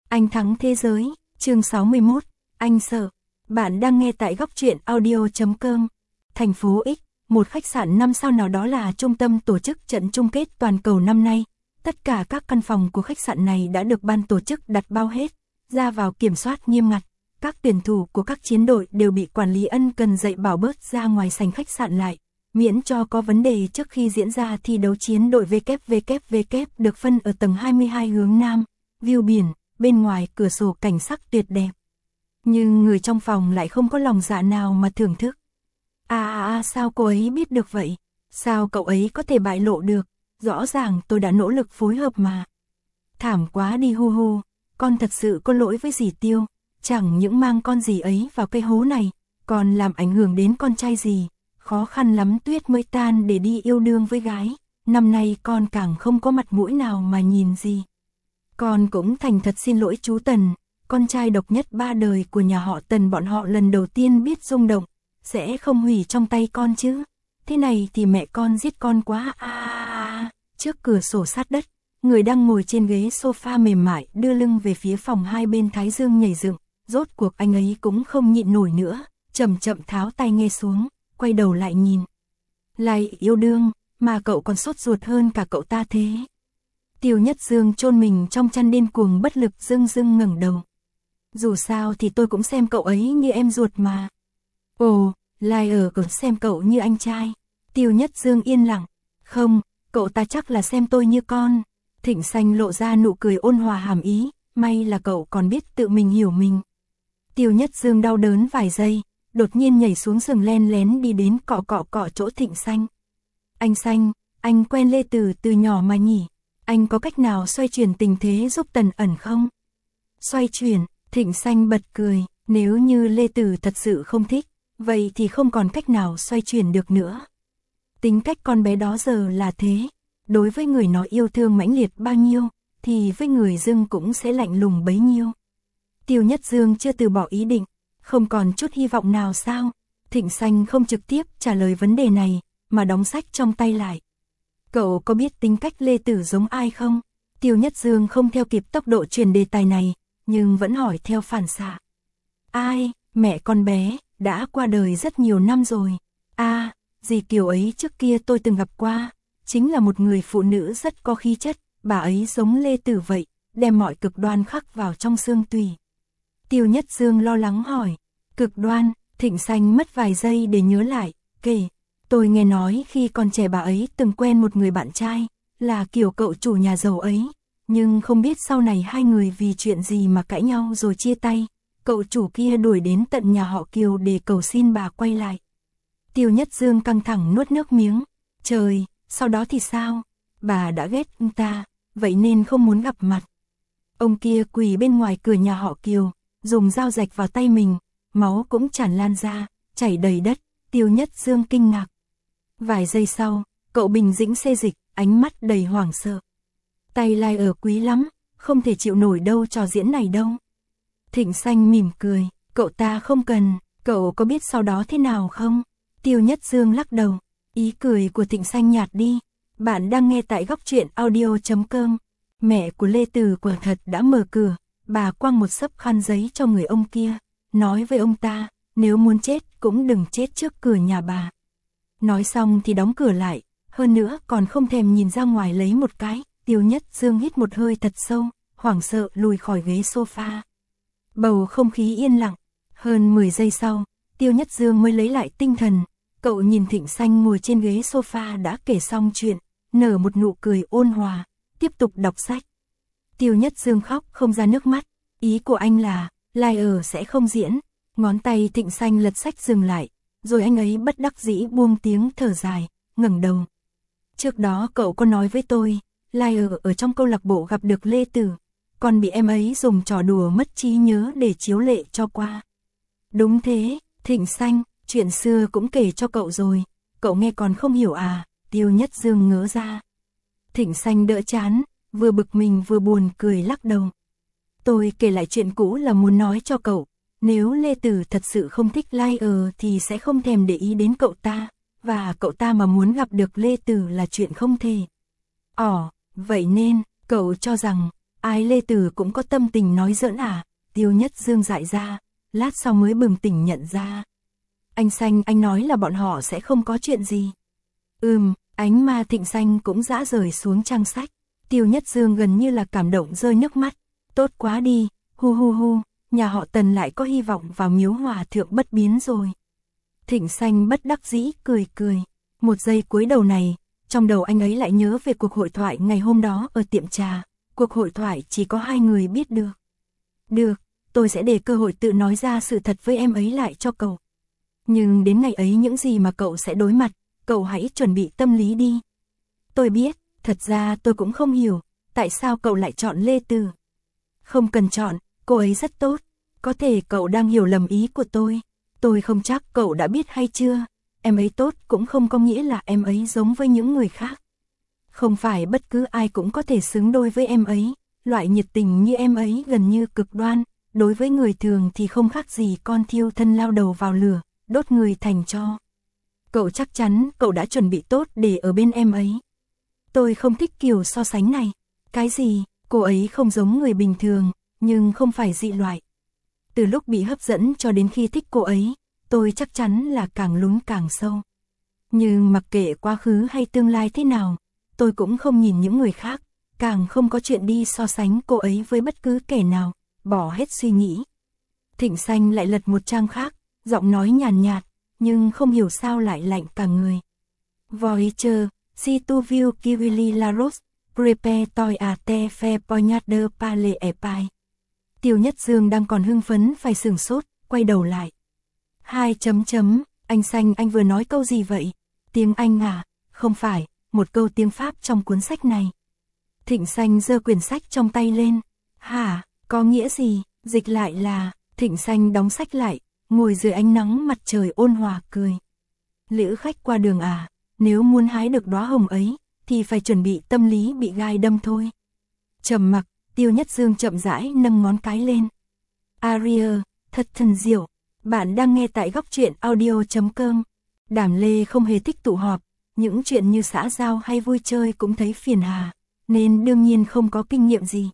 Anh thắng thế giới, chương 61, anh sợ. Bạn đang nghe tại góc truyện audio.com. Thành phố X, một khách sạn 5 sao nào đó là trung tâm tổ chức trận chung kết toàn cầu năm nay. Tất cả các căn phòng của khách sạn này đã được ban tổ chức đặt bao hết, ra vào kiểm soát nghiêm ngặt. Các tuyển thủ của các chiến đội đều bị quản lý ân cần dạy bảo bớt ra ngoài sảnh khách sạn lại, miễn cho có vấn đề trước khi diễn ra thi đấu. Chiến đội WWW được phân ở tầng 22 hướng Nam, view biển, bên ngoài cửa sổ cảnh sắc tuyệt đẹp. Nhưng người trong phòng lại không có lòng dạ nào mà thưởng thức. Sao cô ấy biết được vậy? Sao cậu ấy có thể bại lộ được? Rõ ràng tôi đã nỗ lực phối hợp mà. Thảm quá đi hu hu, con thật sự có lỗi với dì Tiêu. Chẳng những mang con dì ấy vào cái hố này, còn làm ảnh hưởng đến con trai dì. Khó khăn lắm Tuyết mới tan để đi yêu đương với gái. Năm nay con càng không có mặt mũi nào mà nhìn dì. Con cũng thành thật xin lỗi chú Tần, con trai độc nhất ba đời của nhà họ Tần bọn họ lần đầu tiên biết rung động, sẽ không hủy trong tay con chứ. Thế này thì mẹ con giết con quá. Trước cửa sổ sát đất, người đang ngồi trên ghế sofa mềm mại đưa lưng về phía phòng hai bên thái dương nhảy dựng. Rốt cuộc anh ấy cũng không nhịn nổi nữa, chậm chậm tháo tai nghe xuống, quay đầu lại nhìn. Lại yêu đương, mà cậu còn sốt ruột hơn cả cậu ta thế. Tiêu Nhất Dương chôn mình trong chăn điên cuồng bất lực dưng ngẩng đầu. Dù sao thì tôi cũng xem cậu ấy như em ruột mà. Ồ, Lai ở cũng xem cậu như anh trai. Tiêu Nhất Dương yên lặng. Không, cậu ta chắc là xem tôi như con. Thịnh Xanh lộ ra nụ cười ôn hòa hàm ý, may là cậu còn biết tự mình hiểu mình. Tiêu Nhất Dương đau đớn vài giây, đột nhiên nhảy xuống giường len lén đi đến cọ chỗ Thịnh Xanh. Anh Xanh, anh quen Lê Từ từ nhỏ mà nhỉ? Anh có cách nào xoay chuyển tình thế giúp Tần Ẩn không? Xoay chuyển, Thịnh Xanh bật cười, nếu như Lê Từ thật sự không thích, vậy thì không còn cách nào xoay chuyển được nữa. Tính cách con bé đó giờ là thế, đối với người nó yêu thương mãnh liệt bao nhiêu, thì với người dưng cũng sẽ lạnh lùng bấy nhiêu. Tiêu Nhất Dương chưa từ bỏ ý định, không còn chút hy vọng nào sao? Thịnh Xanh không trực tiếp trả lời vấn đề này, mà đóng sách trong tay lại. Cậu có biết tính cách Lê Tử giống ai không? Tiêu Nhất Dương không theo kịp tốc độ truyền đề tài này, nhưng vẫn hỏi theo phản xạ. Ai, mẹ con bé, đã qua đời rất nhiều năm rồi. Dì Kiều ấy trước kia tôi từng gặp qua, chính là một người phụ nữ rất có khí chất, bà ấy giống Lê Tử vậy, đem mọi cực đoan khắc vào trong xương tủy. Tiêu Nhất Dương lo lắng hỏi, cực đoan? Thịnh Xanh mất vài giây để nhớ lại, kể. Tôi nghe nói khi còn trẻ bà ấy từng quen một người bạn trai, là kiểu cậu chủ nhà giàu ấy, nhưng không biết sau này hai người vì chuyện gì mà cãi nhau rồi chia tay, cậu chủ kia đuổi đến tận nhà họ Kiều để cầu xin bà quay lại. Tiêu Nhất Dương căng thẳng nuốt nước miếng, trời, sau đó thì sao? Bà đã ghét ông ta, vậy nên không muốn gặp mặt. Ông kia quỳ bên ngoài cửa nhà họ Kiều, dùng dao rạch vào tay mình, máu cũng tràn lan ra, chảy đầy đất. Tiêu Nhất Dương kinh ngạc. Vài giây sau, cậu bình tĩnh xê dịch, ánh mắt đầy hoảng sợ. Tay Lai ở quý lắm, không thể chịu nổi đâu trò diễn này đâu. Thịnh Xanh mỉm cười, cậu ta không cần, cậu có biết sau đó thế nào không? Tiêu Nhất Dương lắc đầu, ý cười của Thịnh Xanh nhạt đi. Bạn đang nghe tại góc truyện audio.com. Mẹ của Lê Từ quả thật đã mở cửa, bà quăng một xấp khăn giấy cho người ông kia, nói với ông ta, nếu muốn chết cũng đừng chết trước cửa nhà bà. Nói xong thì đóng cửa lại, hơn nữa còn không thèm nhìn ra ngoài lấy một cái. Tiêu Nhất Dương hít một hơi thật sâu, hoảng sợ lùi khỏi ghế sofa. Bầu không khí yên lặng, hơn 10 giây sau, Tiêu Nhất Dương mới lấy lại tinh thần. Cậu nhìn Thịnh Xanh ngồi trên ghế sofa đã kể xong chuyện, nở một nụ cười ôn hòa, tiếp tục đọc sách. Tiêu Nhất Dương khóc không ra nước mắt, ý của anh là, Lai ở sẽ không diễn. Ngón tay Thịnh Xanh lật sách dừng lại, rồi anh ấy bất đắc dĩ buông tiếng thở dài, ngẩng đầu. Trước đó cậu có nói với tôi, Lai ở trong câu lạc bộ gặp được Lê Tử, còn bị em ấy dùng trò đùa mất trí nhớ để chiếu lệ cho qua. Đúng thế, Thịnh Xanh, chuyện xưa cũng kể cho cậu rồi, cậu nghe còn không hiểu à? Tiêu Nhất Dương ngớ ra. Thịnh Xanh đỡ chán, vừa bực mình vừa buồn cười lắc đầu. Tôi kể lại chuyện cũ là muốn nói cho cậu, nếu Lê Tử thật sự không thích Lai thì sẽ không thèm để ý đến cậu ta, và cậu ta mà muốn gặp được Lê Tử là chuyện không thể. Vậy nên, cậu cho rằng, Ai Lê Tử cũng có tâm tình nói giỡn à? Tiêu Nhất Dương dại ra, lát sau mới bừng tỉnh nhận ra. Anh Xanh anh nói là bọn họ sẽ không có chuyện gì. Ánh ma Thịnh Xanh cũng dã rời xuống trang sách. Tiêu Nhất Dương gần như là cảm động rơi nước mắt. Tốt quá đi, hu hu hu, nhà họ Tần lại có hy vọng vào miếu hòa thượng bất biến rồi. Thịnh Xanh bất đắc dĩ cười cười. Một giây cuối đầu này, trong đầu anh ấy lại nhớ về cuộc hội thoại ngày hôm đó ở tiệm trà. Cuộc hội thoại chỉ có hai người biết được. Được, tôi sẽ để cơ hội tự nói ra sự thật với em ấy lại cho cậu. Nhưng đến ngày ấy những gì mà cậu sẽ đối mặt, cậu hãy chuẩn bị tâm lý đi. Tôi biết, thật ra tôi cũng không hiểu, tại sao cậu lại chọn Lê Từ. Không cần chọn, cô ấy rất tốt. Có thể cậu đang hiểu lầm ý của tôi. Tôi không chắc cậu đã biết hay chưa. Em ấy tốt cũng không có nghĩa là em ấy giống với những người khác. Không phải bất cứ ai cũng có thể xứng đôi với em ấy. Loại nhiệt tình như em ấy gần như cực đoan. Đối với người thường thì không khác gì con thiêu thân lao đầu vào lửa, đốt người thành tro. Cậu chắc chắn cậu đã chuẩn bị tốt để ở bên em ấy. Tôi không thích kiểu so sánh này. Cái gì, cô ấy không giống người bình thường, nhưng không phải dị loại. Từ lúc bị hấp dẫn cho đến khi thích cô ấy, tôi chắc chắn là càng lún càng sâu. Nhưng mặc kệ quá khứ hay tương lai thế nào, tôi cũng không nhìn những người khác, càng không có chuyện đi so sánh cô ấy với bất cứ kẻ nào, bỏ hết suy nghĩ. Thịnh Xanh lại lật một trang khác, giọng nói nhàn nhạt, nhưng không hiểu sao lại lạnh cả người. Voyager, si tu viu kivili la rose, prepare toi a te fe poignarder pale e pai. Tiêu Nhất Dương đang còn hưng phấn phải sửng sốt, quay đầu lại. Anh Xanh anh vừa nói câu gì vậy? Tiếng Anh à? Không phải, một câu tiếng Pháp trong cuốn sách này. Thịnh Xanh giơ quyển sách trong tay lên. Hả, có nghĩa gì? Dịch lại là, Thịnh Xanh đóng sách lại, ngồi dưới ánh nắng mặt trời ôn hòa cười. Lữ khách qua đường à, nếu muốn hái được đóa hồng ấy, thì phải chuẩn bị tâm lý bị gai đâm thôi. Trầm mặc, Tiêu Nhất Dương chậm rãi nâng ngón cái lên. Aria, thật thần diệu, bạn đang nghe tại góc truyện audio.com. Đàm Lê không hề thích tụ họp, những chuyện như xã giao hay vui chơi cũng thấy phiền hà, nên đương nhiên không có kinh nghiệm gì.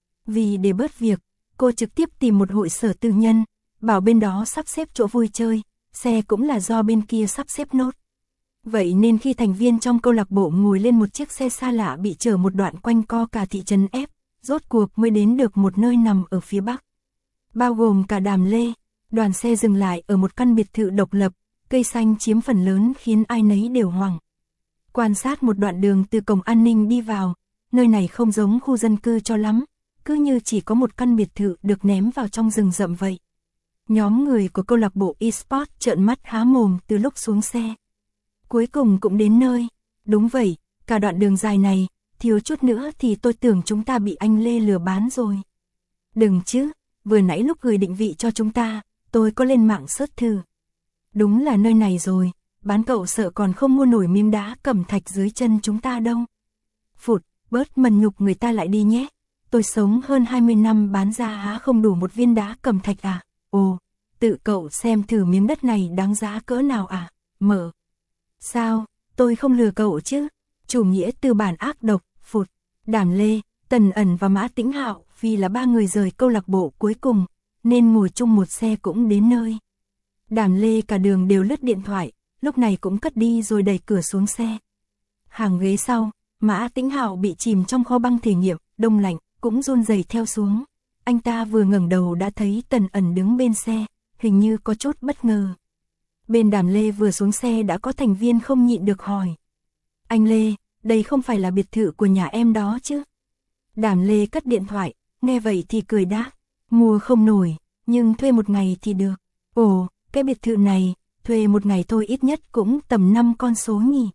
Vì để bớt việc, cô trực tiếp tìm một hội sở tư nhân, bảo bên đó sắp xếp chỗ vui chơi, xe cũng là do bên kia sắp xếp nốt. Vậy nên khi thành viên trong câu lạc bộ ngồi lên một chiếc xe xa lạ bị chở một đoạn quanh co cả thị trấn F, rốt cuộc mới đến được một nơi nằm ở phía Bắc. Bao gồm cả Đàm Lê, đoàn xe dừng lại ở một căn biệt thự độc lập, cây xanh chiếm phần lớn khiến ai nấy đều hoảng. Quan sát một đoạn đường từ cổng an ninh đi vào, nơi này không giống khu dân cư cho lắm, cứ như chỉ có một căn biệt thự được ném vào trong rừng rậm vậy. Nhóm người của câu lạc bộ eSport trợn mắt há mồm từ lúc xuống xe. Cuối cùng cũng đến nơi. Đúng vậy, cả đoạn đường dài này, thiếu chút nữa thì tôi tưởng chúng ta bị anh Lê lừa bán rồi. Đừng chứ, vừa nãy lúc gửi định vị cho chúng ta, tôi có lên mạng search thử. Đúng là nơi này rồi, bán cậu sợ còn không mua nổi miếng đá cẩm thạch dưới chân chúng ta đâu. Phụt, bớt mần nhục người ta lại đi nhé. Tôi sống hơn 20 năm bán ra há không đủ một viên đá cẩm thạch à? Ồ, tự cậu xem thử miếng đất này đáng giá cỡ nào à? Mở. Sao, tôi không lừa cậu chứ? Chủ nghĩa tư bản ác độc, phụt. Đàm Lê, Tần Ẩn và Mã Tĩnh Hạo vì là ba người rời câu lạc bộ cuối cùng, nên ngồi chung một xe cũng đến nơi. Đàm Lê cả đường đều lướt điện thoại, lúc này cũng cất đi rồi đẩy cửa xuống xe. Hàng ghế sau, Mã Tĩnh Hạo bị chìm trong kho băng thể nghiệm, đông lạnh, cũng run rẩy theo xuống. Anh ta vừa ngẩng đầu đã thấy Tần Ẩn đứng bên xe, hình như có chút bất ngờ. Bên Đàm Lê vừa xuống xe đã có thành viên không nhịn được hỏi. Anh Lê, đây không phải là biệt thự của nhà em đó chứ? Đàm Lê cất điện thoại, nghe vậy thì cười đáp. Mua không nổi, nhưng thuê một ngày thì được. Ồ, cái biệt thự này, thuê một ngày thôi ít nhất cũng tầm 5 con số nhỉ?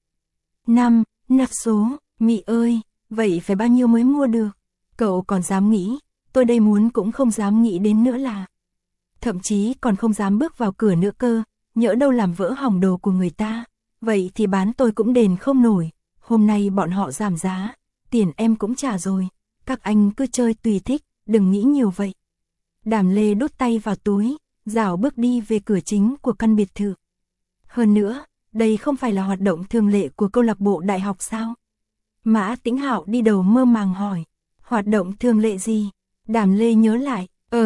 5 số, mị ơi, vậy phải bao nhiêu mới mua được? Cậu còn dám nghĩ, tôi đây muốn cũng không dám nghĩ đến nữa là. Thậm chí còn không dám bước vào cửa nữa cơ, nhỡ đâu làm vỡ hỏng đồ của người ta. Vậy thì bán tôi cũng đền không nổi, hôm nay bọn họ giảm giá, tiền em cũng trả rồi, các anh cứ chơi tùy thích, đừng nghĩ nhiều vậy. Đàm Lê đút tay vào túi, rảo bước đi về cửa chính của căn biệt thự. Hơn nữa, đây không phải là hoạt động thường lệ của câu lạc bộ đại học sao? Mã Tĩnh Hạo đi đầu mơ màng hỏi. Hoạt động thường lệ gì? Đàm Lê nhớ lại,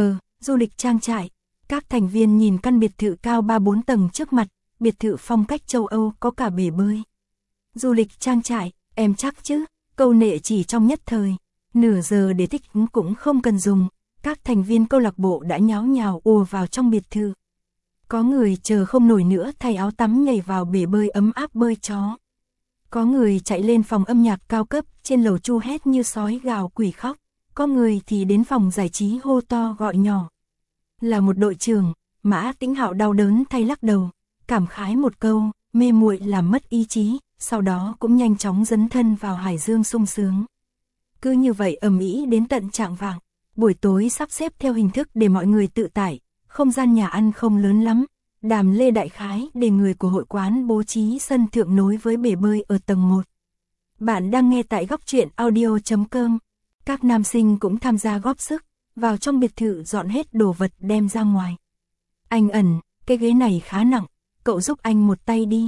du lịch trang trại. Các thành viên nhìn căn biệt thự cao 3-4 tầng trước mặt, biệt thự phong cách châu Âu có cả bể bơi. Du lịch trang trại, em chắc chứ? Câu nệ chỉ trong nhất thời. Nửa giờ để thích ứng cũng không cần dùng. Các thành viên câu lạc bộ đã nháo nhào ùa vào trong biệt thự. Có người chờ không nổi nữa thay áo tắm nhảy vào bể bơi ấm áp bơi chó. Có người chạy lên phòng âm nhạc cao cấp trên lầu chu hét như sói gào quỷ khóc. Có người thì đến phòng giải trí hô to gọi nhỏ. Là một đội trưởng, Mã Tĩnh Hạo đau đớn thay lắc đầu, cảm khái một câu, mê muội làm mất ý chí, sau đó cũng nhanh chóng dấn thân vào hải dương sung sướng. Cứ như vậy ầm ĩ đến tận chạng vạng, buổi tối sắp xếp theo hình thức để mọi người tự tải, không gian nhà ăn không lớn lắm. Đàm Lê đại khái để người của hội quán bố trí sân thượng nối với bể bơi ở tầng 1. Bạn đang nghe tại góc truyện audio.com. Các nam sinh cũng tham gia góp sức, vào trong biệt thự dọn hết đồ vật đem ra ngoài. Anh Ẩn, cái ghế này khá nặng, cậu giúp anh một tay đi.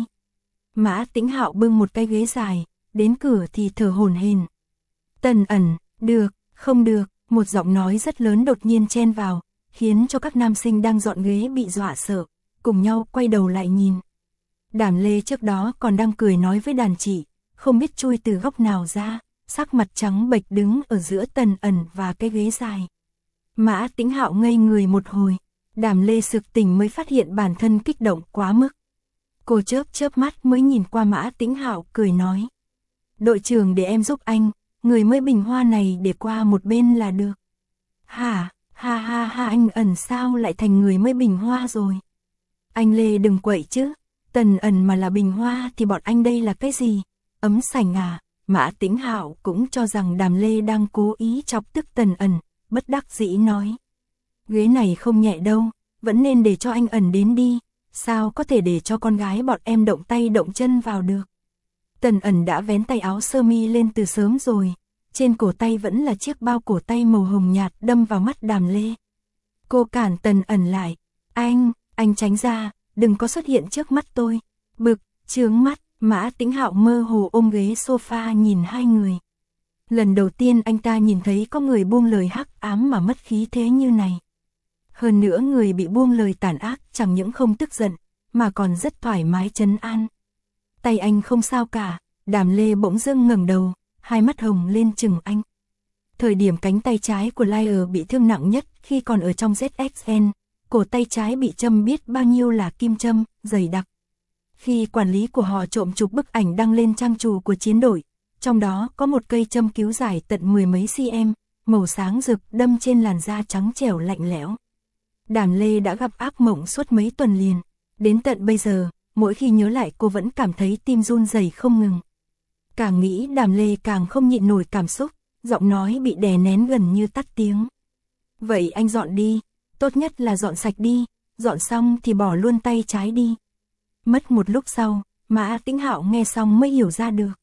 Mã Tĩnh Hạo bưng một cái ghế dài, đến cửa thì thở hổn hển. Tần Ẩn, được, không được, một giọng nói rất lớn đột nhiên chen vào, khiến cho các nam sinh đang dọn ghế bị dọa sợ, cùng nhau quay đầu lại nhìn. Đàm Lê trước đó còn đang cười nói với đàn chị, không biết chui từ góc nào ra, sắc mặt trắng bệch đứng ở giữa Tần Ẩn và cái ghế dài. Mã Tĩnh Hạo ngây người một hồi, Đàm Lê sực tỉnh mới phát hiện bản thân kích động quá mức. Cô chớp chớp mắt mới nhìn qua Mã Tĩnh Hạo cười nói. Đội trưởng để em giúp anh, người mới bình hoa này để qua một bên là được. Hả, ha anh Ẩn sao lại thành người mới bình hoa rồi? Anh Lê đừng quậy chứ, Tần Ẩn mà là bình hoa thì bọn anh đây là cái gì? Ấm sành à? Mã Tĩnh Hạo cũng cho rằng Đàm Lê đang cố ý chọc tức Tần Ẩn, bất đắc dĩ nói. Ghế này không nhẹ đâu, vẫn nên để cho anh Ẩn đến đi, sao có thể để cho con gái bọn em động tay động chân vào được. Tần Ẩn đã vén tay áo sơ mi lên từ sớm rồi, trên cổ tay vẫn là chiếc bao cổ tay màu hồng nhạt đâm vào mắt Đàm Lê. Cô cản Tần Ẩn lại, anh tránh ra, đừng có xuất hiện trước mắt tôi. Bực, chướng mắt, Mã Tĩnh Hạo mơ hồ ôm ghế sofa nhìn hai người. Lần đầu tiên anh ta nhìn thấy có người buông lời hắc ám mà mất khí thế như này. Hơn nữa người bị buông lời tàn ác chẳng những không tức giận, mà còn rất thoải mái trấn an. Tay anh không sao cả, Đàm Lê bỗng dưng ngẩng đầu, hai mắt hồng lên chừng anh. Thời điểm cánh tay trái của Liar bị thương nặng nhất khi còn ở trong ZXN, cổ tay trái bị châm biết bao nhiêu là kim châm, dày đặc. Khi quản lý của họ trộm chụp bức ảnh đăng lên trang chủ của chiến đội, trong đó có một cây châm cứu dài tận 10 mấy cm, màu sáng rực đâm trên làn da trắng trẻo lạnh lẽo. Đàm Lê đã gặp ác mộng suốt mấy tuần liền, đến tận bây giờ, mỗi khi nhớ lại cô vẫn cảm thấy tim run rẩy không ngừng. Càng nghĩ Đàm Lê càng không nhịn nổi cảm xúc, giọng nói bị đè nén gần như tắt tiếng. Vậy anh dọn đi, tốt nhất là dọn sạch đi, dọn xong thì bỏ luôn tay trái đi. Mất một lúc sau, Mã Tĩnh Hạo nghe xong mới hiểu ra được.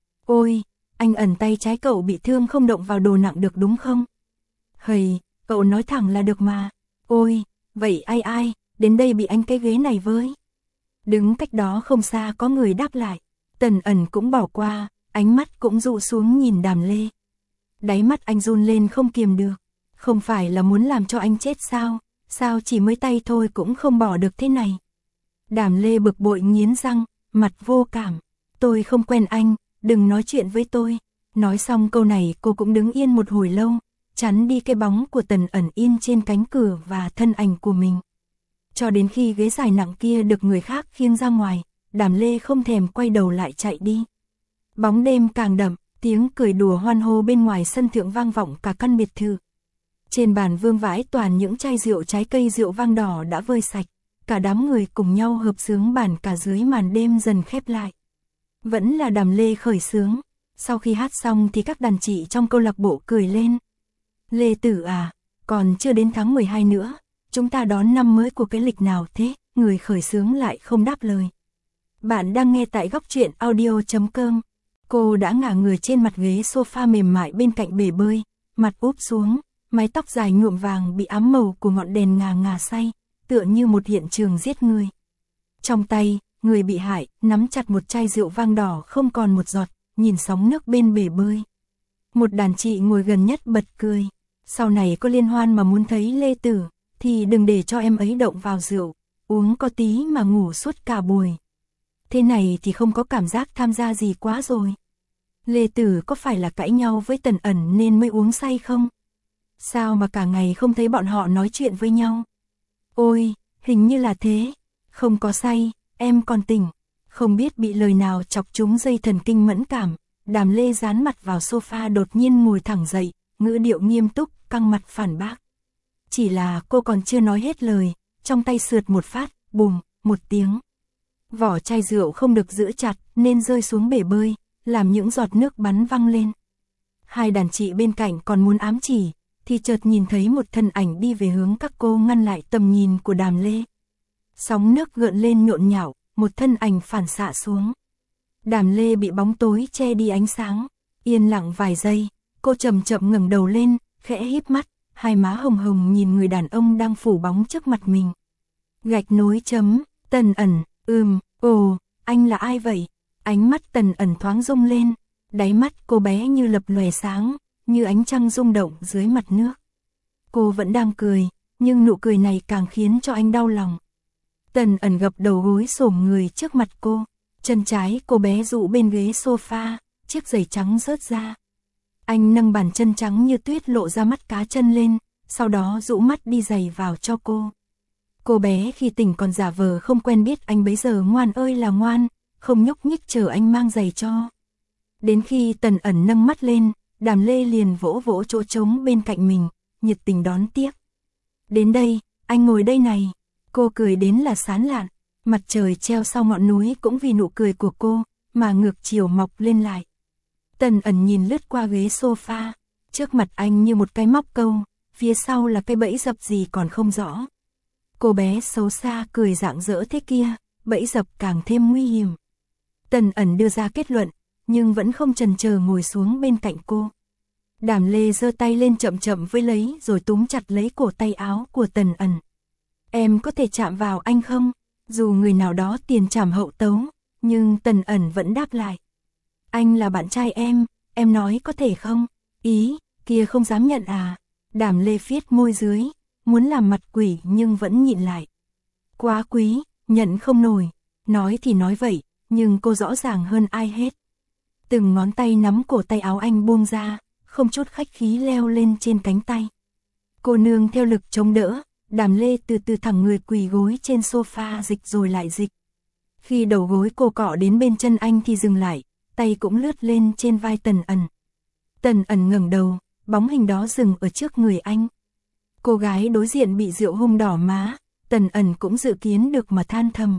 Ôi, anh Ẩn tay trái cậu bị thương không động vào đồ nặng được đúng không? Hầy, cậu nói thẳng là được mà. Ôi, vậy ai, đến đây bị anh cái ghế này với. Đứng cách đó không xa có người đáp lại. Tần Ẩn cũng bỏ qua, ánh mắt cũng dụ xuống nhìn Đàm Lê. Đáy mắt anh run lên không kiềm được. Không phải là muốn làm cho anh chết sao? Sao chỉ mới tay thôi cũng không bỏ được thế này? Đàm Lê bực bội nghiến răng, mặt vô cảm. Tôi không quen anh, đừng nói chuyện với tôi. Nói xong câu này cô cũng đứng yên một hồi lâu, chắn đi cái bóng của Tần Ẩn in trên cánh cửa và thân ảnh của mình. Cho đến khi ghế dài nặng kia được người khác khiêng ra ngoài, Đàm Lê không thèm quay đầu lại chạy đi. Bóng đêm càng đậm, tiếng cười đùa hoan hô bên ngoài sân thượng vang vọng cả căn biệt thự. Trên bàn vương vãi toàn những chai rượu trái cây rượu vang đỏ đã vơi sạch, cả đám người cùng nhau hợp xướng bản cả dưới màn đêm dần khép lại. Vẫn là Đàm Lê khởi xướng, sau khi hát xong thì các đàn chị trong câu lạc bộ cười lên. Lê Tử à, còn chưa đến tháng 12 nữa, chúng ta đón năm mới của cái lịch nào thế? Người khởi xướng lại không đáp lời. Bạn đang nghe tại góc truyện audio.com. Cô đã ngả người trên mặt ghế sofa mềm mại bên cạnh bể bơi, mặt úp xuống, mái tóc dài nhuộm vàng bị ám màu của ngọn đèn ngà say, tựa như một hiện trường giết người. Trong tay, người bị hại nắm chặt một chai rượu vang đỏ không còn một giọt, nhìn sóng nước bên bể bơi. Một đàn chị ngồi gần nhất bật cười. Sau này có liên hoan mà muốn thấy Lê Tử, thì đừng để cho em ấy động vào rượu, uống có tí mà ngủ suốt cả buổi. Thế này thì không có cảm giác tham gia gì quá rồi. Lê Tử có phải là cãi nhau với Tần Ẩn nên mới uống say không? Sao mà cả ngày không thấy bọn họ nói chuyện với nhau? Ôi, hình như là thế. Không có say, em còn tỉnh. Không biết bị lời nào chọc trúng dây thần kinh mẫn cảm. Đàm Lê dán mặt vào sofa đột nhiên ngồi thẳng dậy, ngữ điệu nghiêm túc, căng mặt phản bác. Chỉ là cô còn chưa nói hết lời, trong tay sượt một phát, bùm, một tiếng. Vỏ chai rượu không được giữ chặt nên rơi xuống bể bơi, làm những giọt nước bắn văng lên. Hai đàn chị bên cạnh còn muốn ám chỉ, thì chợt nhìn thấy một thân ảnh đi về hướng các cô ngăn lại tầm nhìn của Đàm Lê. Sóng nước gợn lên nhộn nhạo, một thân ảnh phản xạ xuống. Đàm Lê bị bóng tối che đi ánh sáng, yên lặng vài giây, cô chậm chậm ngẩng đầu lên, khẽ híp mắt, hai má hồng hồng nhìn người đàn ông đang phủ bóng trước mặt mình. Gạch nối chấm, Tần Ẩn, ồ, anh là ai vậy? Ánh mắt Tần Ẩn thoáng rung lên, đáy mắt cô bé như lập lòe sáng, như ánh trăng rung động dưới mặt nước. Cô vẫn đang cười, nhưng nụ cười này càng khiến cho anh đau lòng. Tần Ẩn gập đầu gối xổm người trước mặt cô, chân trái cô bé dụ bên ghế sofa, chiếc giày trắng rớt ra. Anh nâng bàn chân trắng như tuyết lộ ra mắt cá chân lên, sau đó rũ mắt đi giày vào cho cô. Cô bé khi tỉnh còn giả vờ không quen biết anh bấy giờ ngoan ơi là ngoan, không nhúc nhích chờ anh mang giày cho. Đến khi Tần Ẩn nâng mắt lên, Đàm Lê liền vỗ vỗ chỗ trống bên cạnh mình, nhiệt tình đón tiếp. Đến đây, anh ngồi đây này. Cô cười đến là sán lạn, mặt trời treo sau ngọn núi cũng vì nụ cười của cô, mà ngược chiều mọc lên lại. Tần Ẩn nhìn lướt qua ghế sofa, trước mặt anh như một cái móc câu, phía sau là cái bẫy dập gì còn không rõ. Cô bé xấu xa cười rạng rỡ thế kia, bẫy dập càng thêm nguy hiểm. Tần Ẩn đưa ra kết luận, nhưng vẫn không chần chờ ngồi xuống bên cạnh cô. Đàm Lê giơ tay lên chậm chậm với lấy rồi túm chặt lấy cổ tay áo của Tần Ẩn. Em có thể chạm vào anh không? Dù người nào đó tiền trảm hậu tấu, nhưng Tần Ẩn vẫn đáp lại. Anh là bạn trai em nói có thể không? Ý, kia không dám nhận à? Đàm Lê phiết môi dưới, muốn làm mặt quỷ nhưng vẫn nhịn lại. Quá quý, nhận không nổi. Nói thì nói vậy, nhưng cô rõ ràng hơn ai hết. Từng ngón tay nắm cổ tay áo anh buông ra, không chút khách khí leo lên trên cánh tay. Cô nương theo lực chống đỡ, Đàm Lê từ từ thẳng người quỳ gối trên sofa dịch rồi lại dịch. Khi đầu gối cô cọ đến bên chân anh thì dừng lại, tay cũng lướt lên trên vai Tần Ẩn. Tần Ẩn ngẩng đầu, bóng hình đó dừng ở trước người anh. Cô gái đối diện bị rượu hung đỏ má, Tần Ẩn cũng dự kiến được mà than thầm.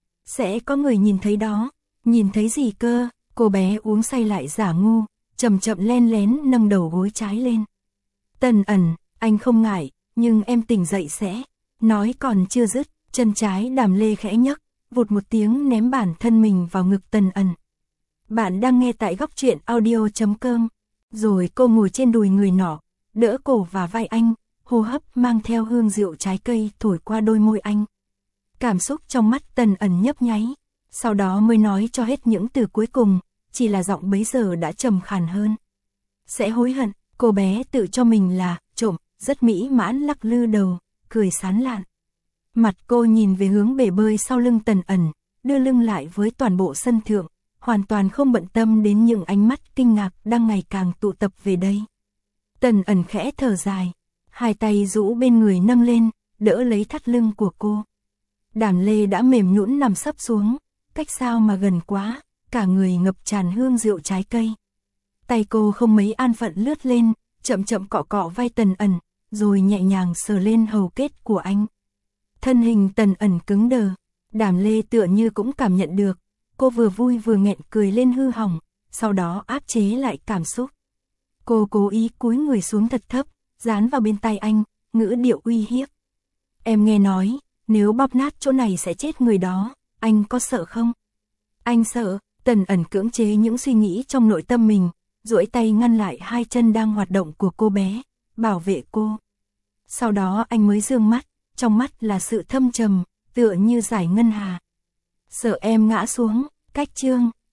Sẽ có người nhìn thấy đó, nhìn thấy gì cơ? Cô bé uống say lại giả ngu, chậm chậm len lén nâng đầu gối trái lên. Tần Ẩn, anh không ngại, nhưng em tỉnh dậy sẽ. Nói còn chưa dứt, chân trái Đàm Lê khẽ nhấc, vụt một tiếng ném bản thân mình vào ngực Tần Ẩn. Bạn đang nghe tại góc truyện audio.com. Rồi cô ngồi trên đùi người nọ, đỡ cổ và vai anh, hô hấp mang theo hương rượu trái cây thổi qua đôi môi anh. Cảm xúc trong mắt Tần Ẩn nhấp nháy, sau đó mới nói cho hết những từ cuối cùng, chỉ là giọng bấy giờ đã trầm khàn hơn. Sẽ hối hận, cô bé tự cho mình là trộm, rất mỹ mãn lắc lư đầu, cười sán lạn. Mặt cô nhìn về hướng bể bơi sau lưng Tần Ẩn, đưa lưng lại với toàn bộ sân thượng, hoàn toàn không bận tâm đến những ánh mắt kinh ngạc đang ngày càng tụ tập về đây. Tần Ẩn khẽ thở dài, hai tay rũ bên người nâng lên, đỡ lấy thắt lưng của cô. Đàm Lê đã mềm nhũn nằm sấp xuống, cách sao mà gần quá, cả người ngập tràn hương rượu trái cây. Tay cô không mấy an phận lướt lên, chậm chậm cọ cọ vai Tần Ẩn, rồi nhẹ nhàng sờ lên hầu kết của anh. Thân hình Tần Ẩn cứng đờ, Đàm Lê tựa như cũng cảm nhận được, cô vừa vui vừa nghẹn cười lên hư hỏng, sau đó áp chế lại cảm xúc. Cô cố ý cúi người xuống thật thấp, dán vào bên tai anh, ngữ điệu uy hiếp. Em nghe nói, nếu bóp nát chỗ này sẽ chết người đó, anh có sợ không? Anh sợ. Tần Ẩn cưỡng chế những suy nghĩ trong nội tâm mình, duỗi tay ngăn lại hai chân đang hoạt động của cô bé, bảo vệ cô. Sau đó anh mới dương mắt, trong mắt là sự thâm trầm, tựa như giải ngân hà. Sợ em ngã xuống, cách chương.